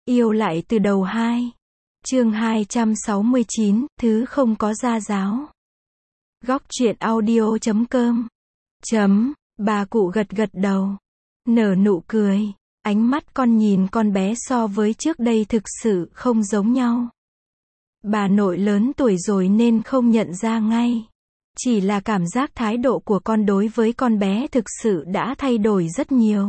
Yêu lại từ đầu 2. Chương 269, thứ không có gia giáo. Góc truyện audio.com. Bà cụ gật gật đầu, nở nụ cười. Ánh mắt con nhìn con bé so với trước đây thực sự không giống nhau. Bà nội lớn tuổi rồi nên không nhận ra ngay. Chỉ là cảm giác thái độ của con đối với con bé thực sự đã thay đổi rất nhiều.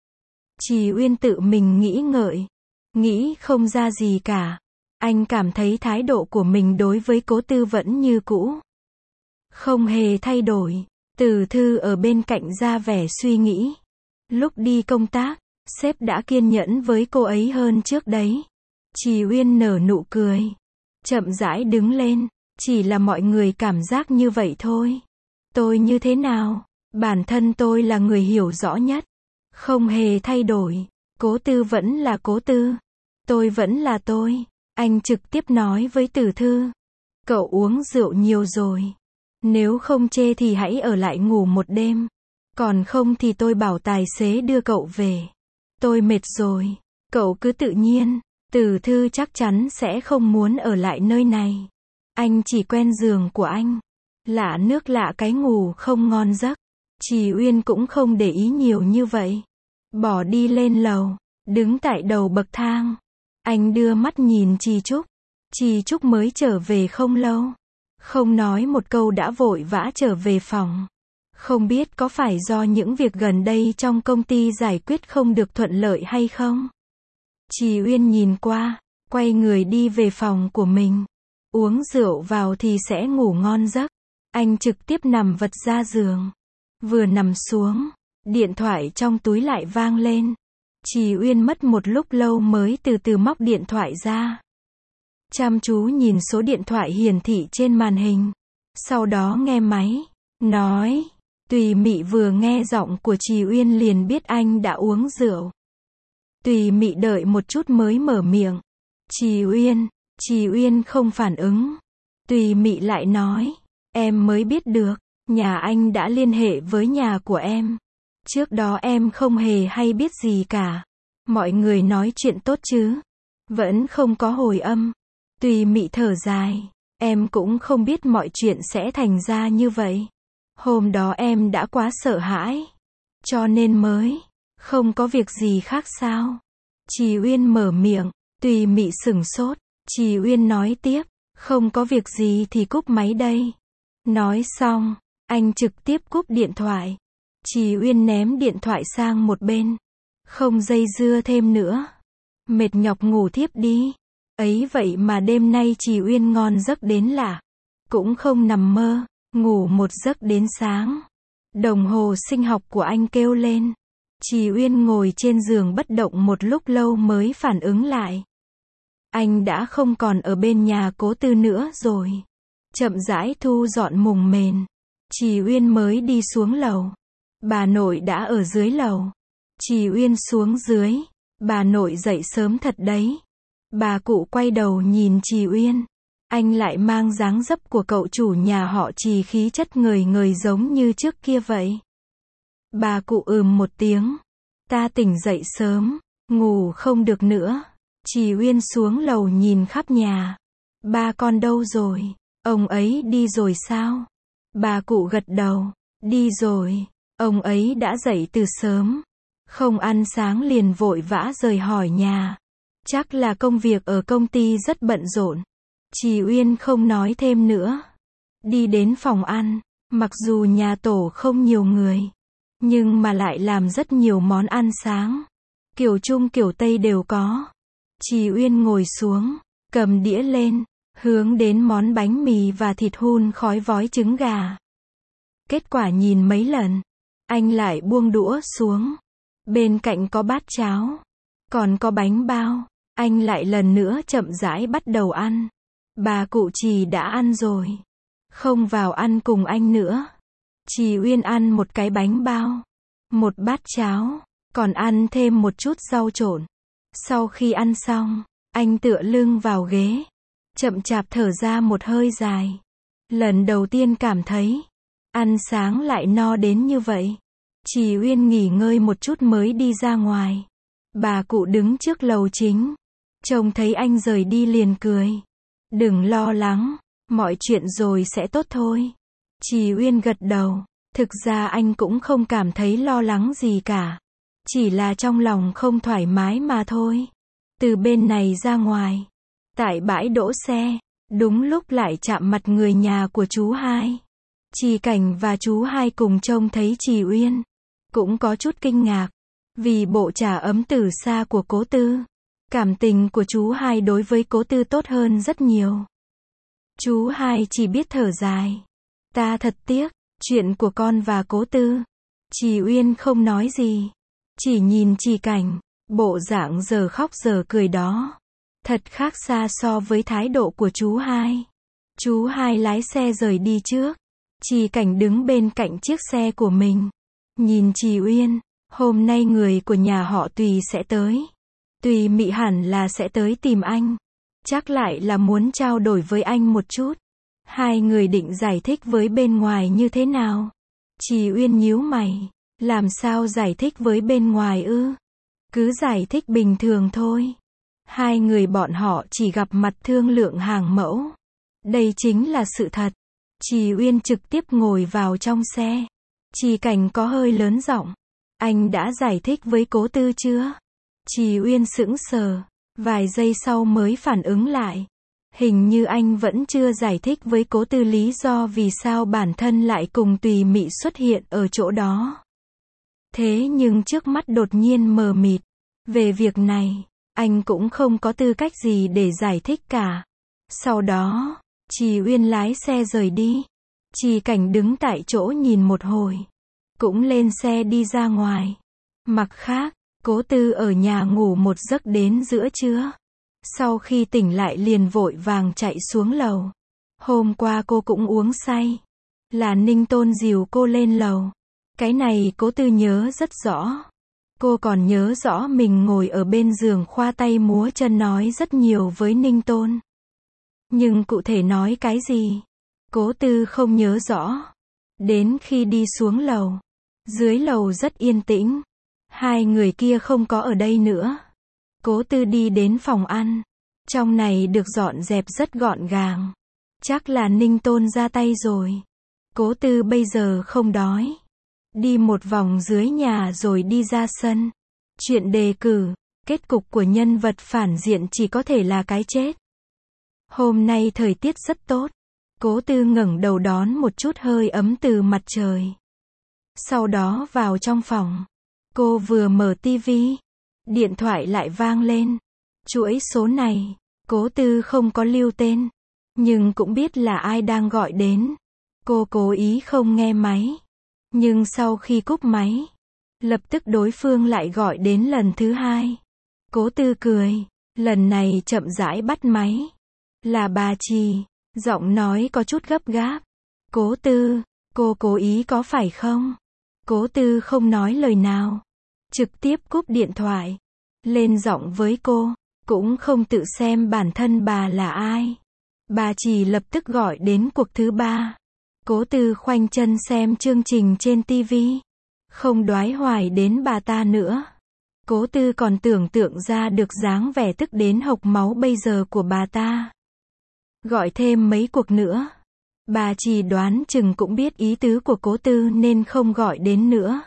Trì Uyên tự mình nghĩ ngợi, nghĩ không ra gì cả. Anh cảm thấy thái độ của mình đối với Cố Tư vẫn như cũ, không hề thay đổi. Từ Thư ở bên cạnh ra vẻ suy nghĩ. Lúc đi công tác, sếp đã kiên nhẫn với cô ấy hơn trước đấy. Trì Uyên nở nụ cười, chậm rãi đứng lên. Chỉ là mọi người cảm giác như vậy thôi. Tôi như thế nào? Bản thân tôi là người hiểu rõ nhất. Không hề thay đổi. Cố Tư vẫn là Cố Tư. Tôi vẫn là tôi. Anh trực tiếp nói với Từ Thư. Cậu uống rượu nhiều rồi. Nếu không chê thì hãy ở lại ngủ một đêm. Còn không thì tôi bảo tài xế đưa cậu về. Tôi mệt rồi. Cậu cứ tự nhiên. Từ Thư chắc chắn sẽ không muốn ở lại nơi này. Anh chỉ quen giường của anh. Lạ nước lạ cái ngủ không ngon giấc. Trì Uyên cũng không để ý nhiều như vậy. Bỏ đi lên lầu. Đứng tại đầu bậc thang. Anh đưa mắt nhìn Trì Trúc. Trì Trúc mới trở về không lâu. Không nói một câu đã vội vã trở về phòng. Không biết có phải do những việc gần đây trong công ty giải quyết không được thuận lợi hay không? Trì Uyên nhìn qua, quay người đi về phòng của mình. Uống rượu vào thì sẽ ngủ ngon giấc. Anh trực tiếp nằm vật ra giường. Vừa nằm xuống, điện thoại trong túi lại vang lên. Trì Uyên mất một lúc lâu mới từ từ móc điện thoại ra. Chăm chú nhìn số điện thoại hiển thị trên màn hình. Sau đó nghe máy, nói. Tùy Mị vừa nghe giọng của Trì Uyên liền biết anh đã uống rượu. Tùy Mị đợi một chút mới mở miệng. Trì Uyên không phản ứng. Tùy Mị lại nói. Em mới biết được, nhà anh đã liên hệ với nhà của em. Trước đó em không hề hay biết gì cả. Mọi người nói chuyện tốt chứ. Vẫn không có hồi âm. Tùy Mị thở dài. Em cũng không biết mọi chuyện sẽ thành ra như vậy. Hôm đó em đã quá sợ hãi. Cho nên mới không có việc gì khác sao? Trì Uyên mở miệng. Tùy Mị sửng sốt. Trì Uyên nói tiếp. Không có việc gì thì cúp máy đây. Nói xong, anh trực tiếp cúp điện thoại. Trì Uyên ném điện thoại sang một bên. Không dây dưa thêm nữa. Mệt nhọc ngủ thiếp đi. Ấy vậy mà đêm nay Trì Uyên ngon giấc đến lạ. Cũng không nằm mơ, ngủ một giấc đến sáng. Đồng hồ sinh học của anh kêu lên. Trì Uyên ngồi trên giường bất động một lúc lâu mới phản ứng lại. Anh đã không còn ở bên nhà Cố Tư nữa rồi. Chậm rãi thu dọn mùng mền. Trì Uyên mới đi xuống lầu. Bà nội đã ở dưới lầu. Trì Uyên xuống dưới. Bà nội dậy sớm thật đấy. Bà cụ quay đầu nhìn Trì Uyên. Anh lại mang dáng dấp của cậu chủ nhà họ Trì, khí chất ngời ngời giống như trước kia vậy. Bà cụ một tiếng. Ta tỉnh dậy sớm, ngủ không được nữa. Trì Uyên xuống lầu nhìn khắp nhà. Ba con đâu rồi? Ông ấy đi rồi sao? Bà cụ gật đầu. Đi rồi. Ông ấy đã dậy từ sớm. Không ăn sáng liền vội vã rời khỏi nhà. Chắc là công việc ở công ty rất bận rộn. Trì Uyên không nói thêm nữa. Đi đến phòng ăn. Mặc dù nhà tổ không nhiều người, nhưng mà lại làm rất nhiều món ăn sáng. Kiểu Trung kiểu Tây đều có. Trì Uyên ngồi xuống, cầm đĩa lên, hướng đến món bánh mì và thịt hun khói vói trứng gà. Kết quả nhìn mấy lần, anh lại buông đũa xuống. Bên cạnh có bát cháo, còn có bánh bao. Anh lại lần nữa chậm rãi bắt đầu ăn. Bà cụ Trì đã ăn rồi, không vào ăn cùng anh nữa. Trì Uyên ăn một cái bánh bao, một bát cháo, còn ăn thêm một chút rau trộn. Sau khi ăn xong, anh tựa lưng vào ghế, chậm chạp thở ra một hơi dài. Lần đầu tiên cảm thấy, ăn sáng lại no đến như vậy. Trì Uyên nghỉ ngơi một chút mới đi ra ngoài. Bà cụ đứng trước lầu chính, Trông thấy anh rời đi liền cười. Đừng lo lắng, mọi chuyện rồi sẽ tốt thôi. Trì Uyên gật đầu. Thực ra anh cũng không cảm thấy lo lắng gì cả. Chỉ là trong lòng không thoải mái mà thôi. Từ bên này ra ngoài, tại bãi đỗ xe, đúng lúc lại chạm mặt người nhà của chú hai. Trì Cảnh và chú hai cùng trông thấy Trì Uyên, cũng có chút kinh ngạc, vì bộ trà ấm từ xa của Cố Tư. Cảm tình của chú hai đối với Cố Tư tốt hơn rất nhiều. Chú hai chỉ biết thở dài. Ta thật tiếc, chuyện của con và Cố Tư. Trì Uyên không nói gì, chỉ nhìn Trì Cảnh, bộ dạng giờ khóc giờ cười đó. Thật khác xa so với thái độ của chú hai. Chú hai lái xe rời đi trước. Trì Cảnh đứng bên cạnh chiếc xe của mình. Nhìn Trì Uyên, hôm nay người của nhà họ Tùy sẽ tới. Tùy Mị hẳn là sẽ tới tìm anh. Chắc lại là muốn trao đổi với anh một chút. Hai người định giải thích với bên ngoài như thế nào? Trì Uyên nhíu mày. Làm sao giải thích với bên ngoài ư? Cứ giải thích bình thường thôi. Hai người bọn họ chỉ gặp mặt thương lượng hàng mẫu. Đây chính là sự thật. Trì Uyên trực tiếp ngồi vào trong xe. Trì Cảnh có hơi lớn giọng. Anh đã giải thích với Cố Tư chưa? Trì Uyên sững sờ. Vài giây sau mới phản ứng lại. Hình như anh vẫn chưa giải thích với Cố Tư lý do vì sao bản thân lại cùng Tùy Mị xuất hiện ở chỗ đó. Thế nhưng trước mắt đột nhiên mờ mịt. Về việc này, anh cũng không có tư cách gì để giải thích cả. Sau đó, Trì Uyên lái xe rời đi. Trì Cảnh đứng tại chỗ nhìn một hồi. Cũng lên xe đi ra ngoài. Mặt khác, Cố Tư ở nhà ngủ một giấc đến giữa trưa. Sau khi tỉnh lại liền vội vàng chạy xuống lầu. Hôm qua cô cũng uống say. Là Ninh Tôn dìu cô lên lầu. Cái này Cố Tư nhớ rất rõ. Cô còn nhớ rõ mình ngồi ở bên giường khoa tay múa chân nói rất nhiều với Ninh Tôn. Nhưng cụ thể nói cái gì? Cố Tư không nhớ rõ. Đến khi đi xuống lầu. Dưới lầu rất yên tĩnh. Hai người kia không có ở đây nữa. Cố Tư đi đến phòng ăn. Trong này được dọn dẹp rất gọn gàng. Chắc là Ninh Tôn ra tay rồi. Cố Tư bây giờ không đói. Đi một vòng dưới nhà rồi đi ra sân. Chuyện đề cử, kết cục của nhân vật phản diện chỉ có thể là cái chết. Hôm nay thời tiết rất tốt. Cố Tư ngẩng đầu đón một chút hơi ấm từ mặt trời. Sau đó vào trong phòng. Cô vừa mở tivi. Điện thoại lại vang lên. Chuỗi số này, Cố Tư không có lưu tên. Nhưng cũng biết là ai đang gọi đến. Cô cố ý không nghe máy. Nhưng sau khi cúp máy, lập tức đối phương lại gọi đến lần thứ hai. Cố Tư cười. Lần này chậm rãi bắt máy. Là bà Trì. Giọng nói có chút gấp gáp. Cố Tư, cô cố ý có phải không? Cố Tư không nói lời nào. Trực tiếp cúp điện thoại. Lên giọng với cô. Cũng không tự xem bản thân bà là ai. Bà Trì lập tức gọi đến cuộc thứ ba. Cố Tư khoanh chân xem chương trình trên tivi. Không đoái hoài đến bà ta nữa. Cố Tư còn tưởng tượng ra được dáng vẻ tức đến hộc máu bây giờ của bà ta. Gọi thêm mấy cuộc nữa. Bà Trì đoán chừng cũng biết ý tứ của Cố Tư nên không gọi đến nữa.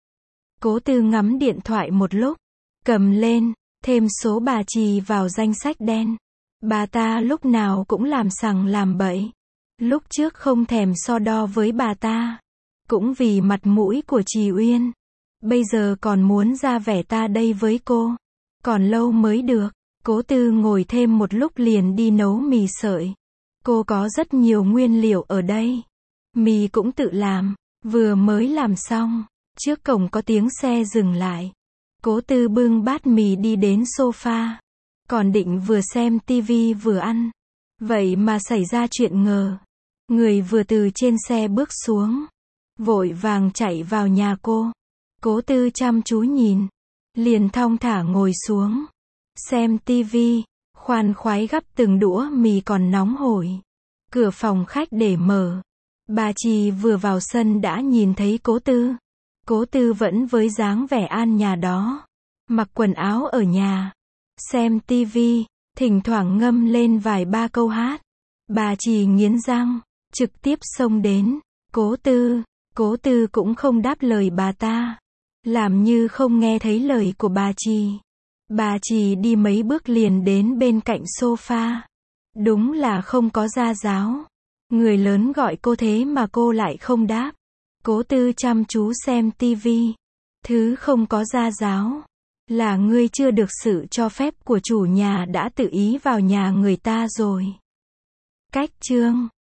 Cố Tư ngắm điện thoại một lúc. Cầm lên, thêm số bà Trì vào danh sách đen. Bà ta lúc nào cũng làm sằng làm bậy. Lúc trước không thèm so đo với bà ta. Cũng vì mặt mũi của Trì Uyên. Bây giờ còn muốn ra vẻ ta đây với cô. Còn lâu mới được. Cố Tư ngồi thêm một lúc liền đi nấu mì sợi. Cô có rất nhiều nguyên liệu ở đây. Mì cũng tự làm. Vừa mới làm xong. Trước cổng có tiếng xe dừng lại. Cố Tư bưng bát mì đi đến sofa. Còn định vừa xem tivi vừa ăn. Vậy mà xảy ra chuyện ngờ. Người vừa từ trên xe bước xuống. Vội vàng chạy vào nhà cô. Cố Tư chăm chú nhìn. Liền thong thả ngồi xuống. Xem tivi. Khoan khoái gắp từng đũa mì còn nóng hổi. Cửa phòng khách để mở. Bà Trì vừa vào sân đã nhìn thấy Cố Tư. Cố Tư vẫn với dáng vẻ an nhà đó. Mặc quần áo ở nhà. xem tivi, thỉnh thoảng ngâm lên vài ba câu hát. Bà Trì nghiến răng, trực tiếp xông đến. Cố Tư cũng không đáp lời bà ta. Làm như không nghe thấy lời của bà Trì. Bà Trì đi mấy bước liền đến bên cạnh sofa. Đúng là không có gia giáo. Người lớn gọi cô thế mà cô lại không đáp. Cố Tư chăm chú xem tivi. Thứ không có gia giáo. Là ngươi chưa được sự cho phép của chủ nhà đã tự ý vào nhà người ta rồi. Cách chương